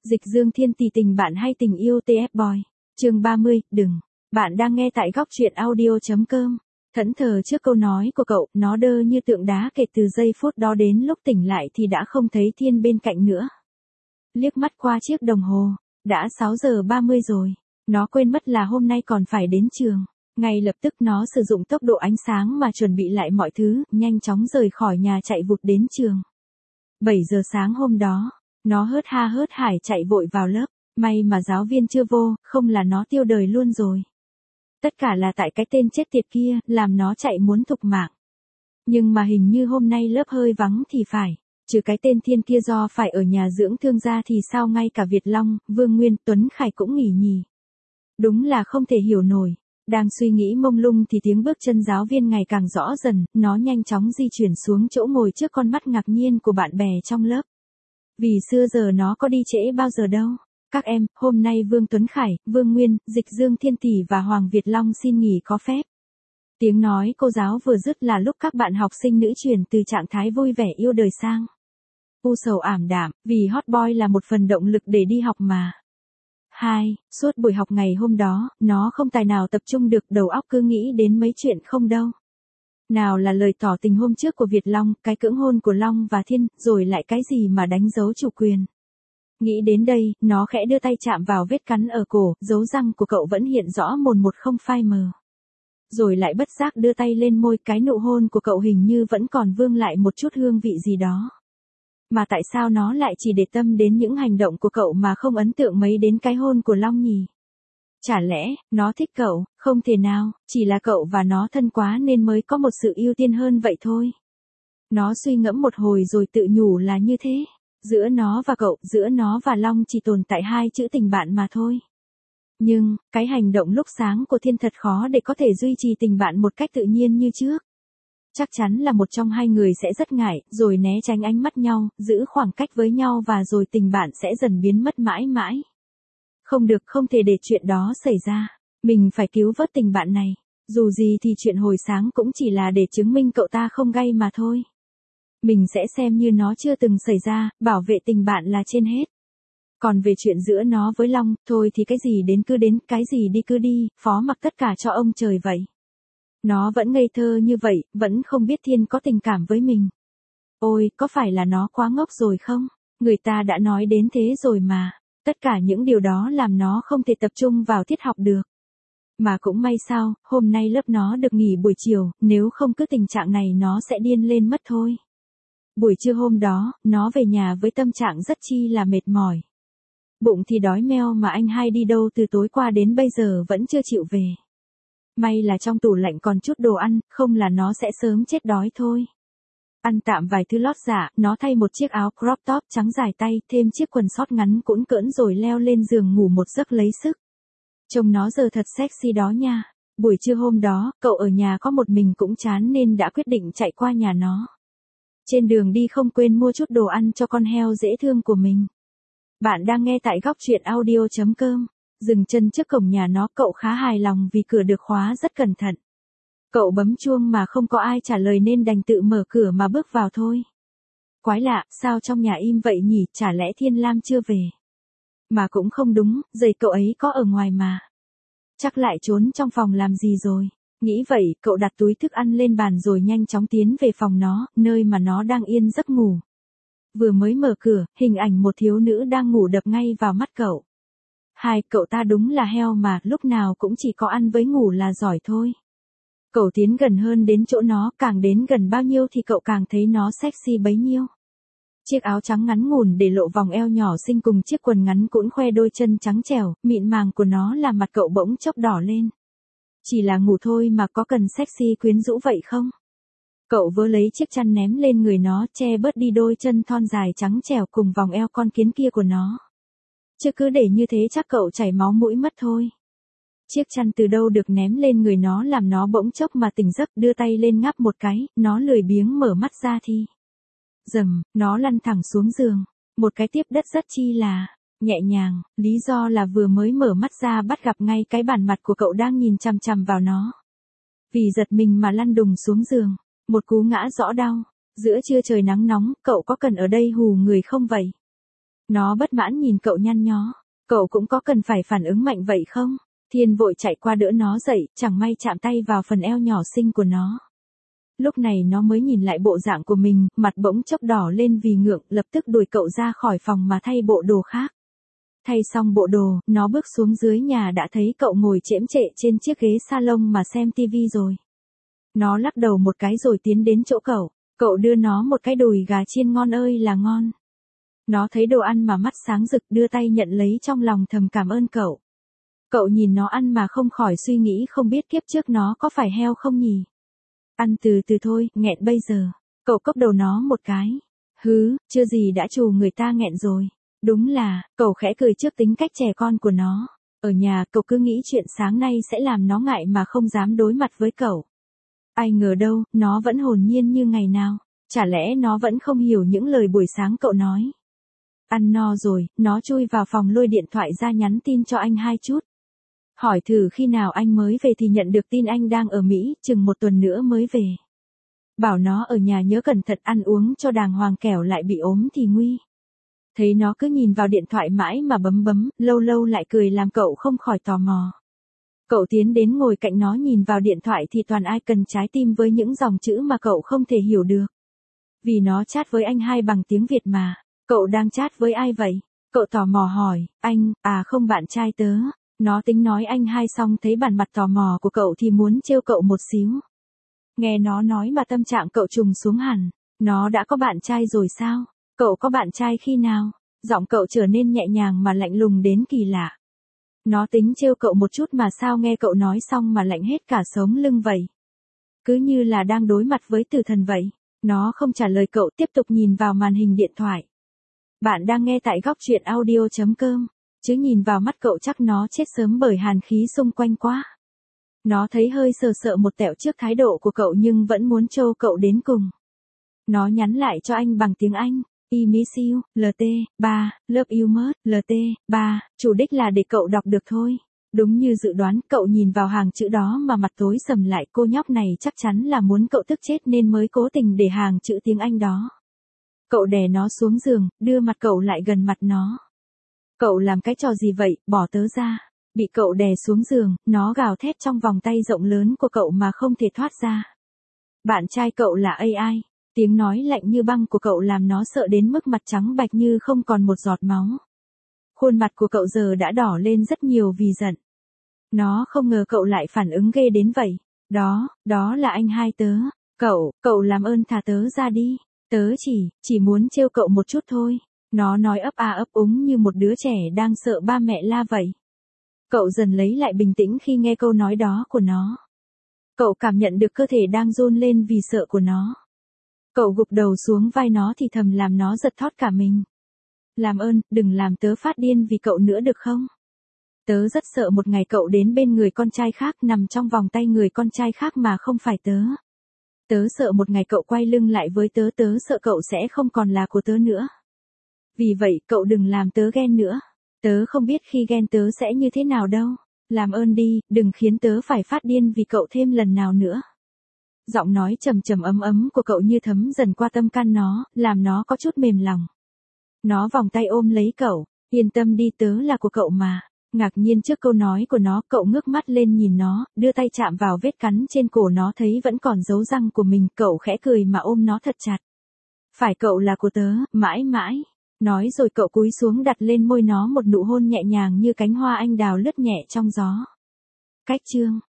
Dịch Dương Thiên Tỷ tình bạn hay tình yêu TF Boy. Chương 30, đừng. Bạn đang nghe tại góc truyện audio.com. Thẫn thờ trước câu nói của cậu, nó đơ như tượng đá kể từ giây phút đó đến lúc tỉnh lại thì đã không thấy Thiên bên cạnh nữa. Liếc mắt qua chiếc đồng hồ, đã 6 giờ 30 rồi. Nó quên mất là hôm nay còn phải đến trường. Ngay lập tức nó sử dụng tốc độ ánh sáng mà chuẩn bị lại mọi thứ, nhanh chóng rời khỏi nhà chạy vụt đến trường. 7 giờ sáng hôm đó, nó hớt ha hớt hải chạy vội vào lớp. May mà giáo viên chưa vô, không là nó tiêu đời luôn rồi. Tất cả là tại cái tên chết tiệt kia, làm nó chạy muốn thục mạng. Nhưng mà hình như hôm nay lớp hơi vắng thì phải. Trừ cái tên Thiên kia do phải ở nhà dưỡng thương ra thì sao ngay cả Việt Long, Vương Nguyên, Tuấn Khải cũng nghỉ nhỉ. Đúng là không thể hiểu nổi. Đang suy nghĩ mông lung thì tiếng bước chân giáo viên ngày càng rõ dần, nó nhanh chóng di chuyển xuống chỗ ngồi trước con mắt ngạc nhiên của bạn bè trong lớp. Vì xưa giờ nó có đi trễ bao giờ đâu. Các em, hôm nay Vương Tuấn Khải, Vương Nguyên, Dịch Dương Thiên Tỷ và Hoàng Việt Long xin nghỉ có phép. Tiếng nói cô giáo vừa dứt là lúc các bạn học sinh nữ chuyển từ trạng thái vui vẻ yêu đời sang u sầu ảm đạm, vì hot boy là một phần động lực để đi học mà. 2. Suốt buổi học ngày hôm đó, nó không tài nào tập trung được, đầu óc cứ nghĩ đến mấy chuyện không đâu. Nào là lời tỏ tình hôm trước của Việt Long, cái cưỡng hôn của Long và Thiên, rồi lại cái gì mà đánh dấu chủ quyền. Nghĩ đến đây, nó khẽ đưa tay chạm vào vết cắn ở cổ, dấu răng của cậu vẫn hiện rõ mồn một không phai mờ. Rồi lại bất giác đưa tay lên môi, cái nụ hôn của cậu hình như vẫn còn vương lại một chút hương vị gì đó. Mà tại sao nó lại chỉ để tâm đến những hành động của cậu mà không ấn tượng mấy đến cái hôn của Long nhỉ? Chả lẽ, nó thích cậu, không thể nào, chỉ là cậu và nó thân quá nên mới có một sự ưu tiên hơn vậy thôi. Nó suy ngẫm một hồi rồi tự nhủ là như thế. Giữa nó và cậu, giữa nó và Long chỉ tồn tại hai chữ tình bạn mà thôi. Nhưng, cái hành động lúc sáng của Thiên thật khó để có thể duy trì tình bạn một cách tự nhiên như trước. Chắc chắn là một trong hai người sẽ rất ngại, rồi né tránh ánh mắt nhau, giữ khoảng cách với nhau và rồi tình bạn sẽ dần biến mất mãi mãi. Không được, không thể để chuyện đó xảy ra. Mình phải cứu vớt tình bạn này. Dù gì thì chuyện hồi sáng cũng chỉ là để chứng minh cậu ta không gay mà thôi. Mình sẽ xem như nó chưa từng xảy ra, bảo vệ tình bạn là trên hết. Còn về chuyện giữa nó với Long, thôi thì cái gì đến cứ đến, cái gì đi cứ đi, phó mặc tất cả cho ông trời vậy. Nó vẫn ngây thơ như vậy, vẫn không biết Thiên có tình cảm với mình. Ôi, có phải là nó quá ngốc rồi không? Người ta đã nói đến thế rồi mà. Tất cả những điều đó làm nó không thể tập trung vào tiết học được. Mà cũng may sao, hôm nay lớp nó được nghỉ buổi chiều, nếu không cứ tình trạng này nó sẽ điên lên mất thôi. Buổi trưa hôm đó, nó về nhà với tâm trạng rất chi là mệt mỏi. Bụng thì đói meo mà anh hai đi đâu từ tối qua đến bây giờ vẫn chưa chịu về. May là trong tủ lạnh còn chút đồ ăn, không là nó sẽ sớm chết đói thôi. Ăn tạm vài thứ lót dạ, nó thay một chiếc áo crop top trắng dài tay, thêm chiếc quần sót ngắn cũn cỡn rồi leo lên giường ngủ một giấc lấy sức. Trông nó giờ thật sexy đó nha. Buổi trưa hôm đó, cậu ở nhà có một mình cũng chán nên đã quyết định chạy qua nhà nó. Trên đường đi không quên mua chút đồ ăn cho con heo dễ thương của mình. Bạn đang nghe tại góc truyện audio.com. Dừng chân trước cổng nhà nó, cậu khá hài lòng vì cửa được khóa rất cẩn thận. Cậu bấm chuông mà không có ai trả lời nên đành tự mở cửa mà bước vào thôi. Quái lạ, sao trong nhà im vậy nhỉ, chả lẽ Thiên Lam chưa về? Mà cũng không đúng, giày cậu ấy có ở ngoài mà. Chắc lại trốn trong phòng làm gì rồi. Nghĩ vậy, cậu đặt túi thức ăn lên bàn rồi nhanh chóng tiến về phòng nó, nơi mà nó đang yên giấc ngủ. Vừa mới mở cửa, hình ảnh một thiếu nữ đang ngủ đập ngay vào mắt cậu. Cậu ta đúng là heo mà, lúc nào cũng chỉ có ăn với ngủ là giỏi thôi. Cậu tiến gần hơn đến chỗ nó, càng đến gần bao nhiêu thì cậu càng thấy nó sexy bấy nhiêu. Chiếc áo trắng ngắn ngủn để lộ vòng eo nhỏ xinh cùng chiếc quần ngắn cũn khoe đôi chân trắng trẻo, mịn màng của nó làm mặt cậu bỗng chốc đỏ lên. Chỉ là ngủ thôi mà có cần sexy quyến rũ vậy không? Cậu vớ lấy chiếc chăn ném lên người nó, che bớt đi đôi chân thon dài trắng trẻo cùng vòng eo con kiến kia của nó. Chứ cứ để như thế chắc cậu chảy máu mũi mất thôi. Chiếc chăn từ đâu được ném lên người nó làm nó bỗng chốc mà tỉnh giấc, đưa tay lên ngáp một cái, nó lười biếng mở mắt ra thì. Dầm, nó lăn thẳng xuống giường. Một cái tiếp đất rất chi là nhẹ nhàng, lý do là vừa mới mở mắt ra bắt gặp ngay cái bản mặt của cậu đang nhìn chằm chằm vào nó. Vì giật mình mà lăn đùng xuống giường. Một cú ngã rõ đau. Giữa trưa trời nắng nóng, cậu có cần ở đây hù người không vậy? Nó bất mãn nhìn cậu nhăn nhó. Cậu cũng có cần phải phản ứng mạnh vậy không? Thiên vội chạy qua đỡ nó dậy, chẳng may chạm tay vào phần eo nhỏ xinh của nó. Lúc này nó mới nhìn lại bộ dạng của mình, mặt bỗng chốc đỏ lên vì ngượng, lập tức đuổi cậu ra khỏi phòng mà thay bộ đồ khác. Thay xong bộ đồ, nó bước xuống dưới nhà đã thấy cậu ngồi chễm chệ trên chiếc ghế salon mà xem tivi rồi. Nó lắc đầu một cái rồi tiến đến chỗ cậu. Cậu đưa nó một cái đùi gà chiên ngon ơi là ngon. Nó thấy đồ ăn mà mắt sáng rực, đưa tay nhận lấy, trong lòng thầm cảm ơn cậu. Cậu nhìn nó ăn mà không khỏi suy nghĩ không biết kiếp trước nó có phải heo không nhỉ? Ăn từ từ thôi, nghẹn bây giờ. Cậu cốc đầu nó một cái. Hứ, chưa gì đã trù người ta nghẹn rồi. Đúng là, cậu khẽ cười trước tính cách trẻ con của nó. Ở nhà cậu cứ nghĩ chuyện sáng nay sẽ làm nó ngại mà không dám đối mặt với cậu. Ai ngờ đâu, nó vẫn hồn nhiên như ngày nào. Chả lẽ nó vẫn không hiểu những lời buổi sáng cậu nói. Ăn no rồi, nó chui vào phòng lôi điện thoại ra nhắn tin cho anh 2 chút. Hỏi thử khi nào anh mới về thì nhận được tin anh đang ở Mỹ, chừng 1 tuần nữa mới về. Bảo nó ở nhà nhớ cẩn thận ăn uống cho đàng hoàng kẻo lại bị ốm thì nguy. Thấy nó cứ nhìn vào điện thoại mãi mà bấm, lâu lâu lại cười làm cậu không khỏi tò mò. Cậu tiến đến ngồi cạnh nó nhìn vào điện thoại thì toàn ai cần trái tim với những dòng chữ mà cậu không thể hiểu được. Vì nó chat với anh 2 bằng tiếng Việt mà. Cậu đang chat với ai vậy? Cậu tò mò hỏi, anh, không bạn trai tớ. Nó tính nói anh 2 xong thấy bản mặt tò mò của cậu thì muốn trêu cậu một xíu. Nghe nó nói mà tâm trạng cậu trùng xuống hẳn. Nó đã có bạn trai rồi sao? Cậu có bạn trai khi nào? Giọng cậu trở nên nhẹ nhàng mà lạnh lùng đến kỳ lạ. Nó tính trêu cậu một chút mà sao nghe cậu nói xong mà lạnh hết cả sống lưng vậy. Cứ như là đang đối mặt với tử thần vậy. Nó không trả lời cậu, tiếp tục nhìn vào màn hình điện thoại. Bạn đang nghe tại góc truyện audio.com. Chứ nhìn vào mắt cậu chắc nó chết sớm bởi hàn khí xung quanh quá. Nó thấy hơi sợ một tẹo trước thái độ của cậu nhưng vẫn muốn trêu cậu đến cùng. Nó nhắn lại cho anh bằng tiếng Anh. I miss you, LT, 3, love you much, LT, 3, chủ đích là để cậu đọc được thôi. Đúng như dự đoán, cậu nhìn vào hàng chữ đó mà mặt tối sầm lại, cô nhóc này chắc chắn là muốn cậu tức chết nên mới cố tình để hàng chữ tiếng Anh đó. Cậu đè nó xuống giường, đưa mặt cậu lại gần mặt nó. Cậu làm cái trò gì vậy, bỏ tớ ra. Bị cậu đè xuống giường, nó gào thét trong vòng tay rộng lớn của cậu mà không thể thoát ra. Bạn trai cậu là AI. Tiếng nói lạnh như băng của cậu làm nó sợ đến mức mặt trắng bạch như không còn một giọt máu. Khuôn mặt của cậu giờ đã đỏ lên rất nhiều vì giận. Nó không ngờ cậu lại phản ứng ghê đến vậy. Đó là anh 2 tớ. Cậu làm ơn thả tớ ra đi. Tớ chỉ muốn trêu cậu một chút thôi. Nó nói ấp ấp úng như một đứa trẻ đang sợ ba mẹ la vậy. Cậu dần lấy lại bình tĩnh khi nghe câu nói đó của nó. Cậu cảm nhận được cơ thể đang run lên vì sợ của nó. Cậu gục đầu xuống vai nó thì thầm làm nó giật thót cả mình. Làm ơn, đừng làm tớ phát điên vì cậu nữa được không? Tớ rất sợ một ngày cậu đến bên người con trai khác, nằm trong vòng tay người con trai khác mà không phải tớ. Tớ sợ một ngày cậu quay lưng lại với tớ, tớ sợ cậu sẽ không còn là của tớ nữa. Vì vậy, cậu đừng làm tớ ghen nữa. Tớ không biết khi ghen tớ sẽ như thế nào đâu. Làm ơn đi, đừng khiến tớ phải phát điên vì cậu thêm lần nào nữa. Giọng nói trầm trầm ấm của cậu như thấm dần qua tâm can nó, làm nó có chút mềm lòng. Nó vòng tay ôm lấy cậu, yên tâm đi, tớ là của cậu mà. Ngạc nhiên trước câu nói của nó, cậu ngước mắt lên nhìn nó, đưa tay chạm vào vết cắn trên cổ nó thấy vẫn còn dấu răng của mình, cậu khẽ cười mà ôm nó thật chặt. Phải, cậu là của tớ, mãi mãi. Nói rồi cậu cúi xuống đặt lên môi nó một nụ hôn nhẹ nhàng như cánh hoa anh đào lướt nhẹ trong gió. Cách chương